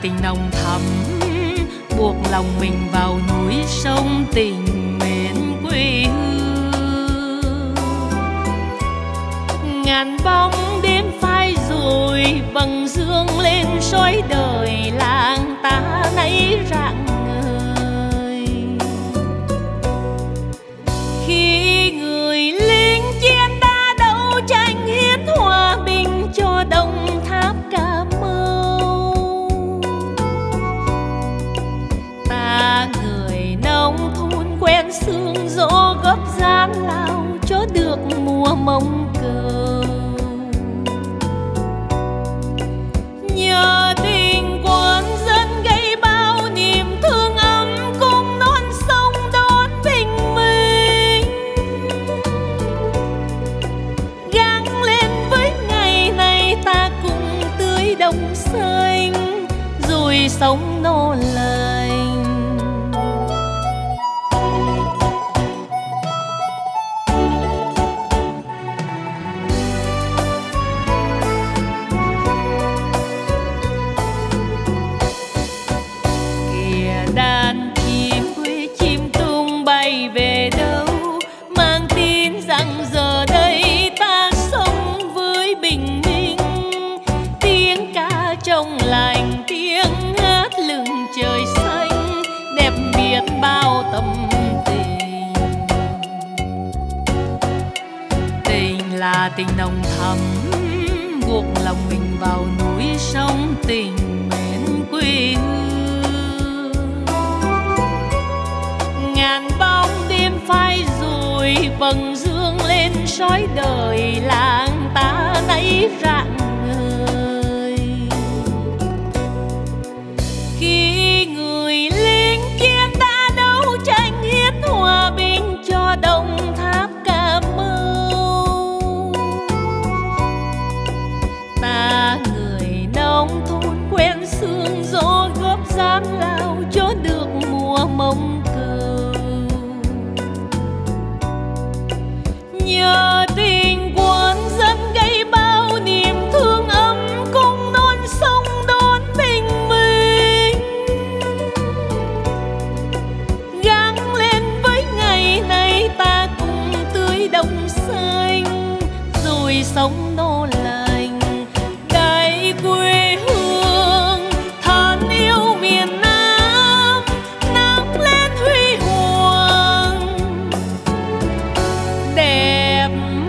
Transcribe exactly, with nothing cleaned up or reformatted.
tình nồng thắm buộc lòng mình vào núi sông tình mến quê hương. Ngàn bóng đêm phai rồi vầng dương lên soi đời làng ta nay rạng ngời. Khi người lính chiến đã đấu tranh hiến hòa bình cho Đồng Tháp Cà Mau, ta người nông thôn quen sương gió gấp gian lao cho được mùa mong cầu. Nhờ tình quân dân gây bao niềm thương ấm cùng non sông đón bình minh, gắng lên với ngày này ta cùng tưới đồng xanh rồi sống no lành. Đàn chim quê chim tung bay về đâu, mang tin rằng giờ đây ta sống với bình minh. Tiếng ca trong lành, tiếng hát lưng trời xanh, đẹp biết bao tâm tình. Tình là tình nồng thắm buộc lòng mình vào núi sông tình mến quê hương. Ngàn bóng đêm phai rồi vầng dương lên soi đời làng ta nay rạng ngời. Khi người lính chiến đã đấu tranh hiến hòa bình cho Đồng Tháp Cà Mau, ta người nông thôn quen sương gió góp gian lao cho được mùa mong cầu. Nhờ tình quân dân gây bao niềm thương ấm cùng non sông đón bình minh, gắng lên với ngày này ta cùng tưới đồng xanh rồi sống no lành. Đại quê hương thân yêu miền Nam nắng lên huy hoàng đẹp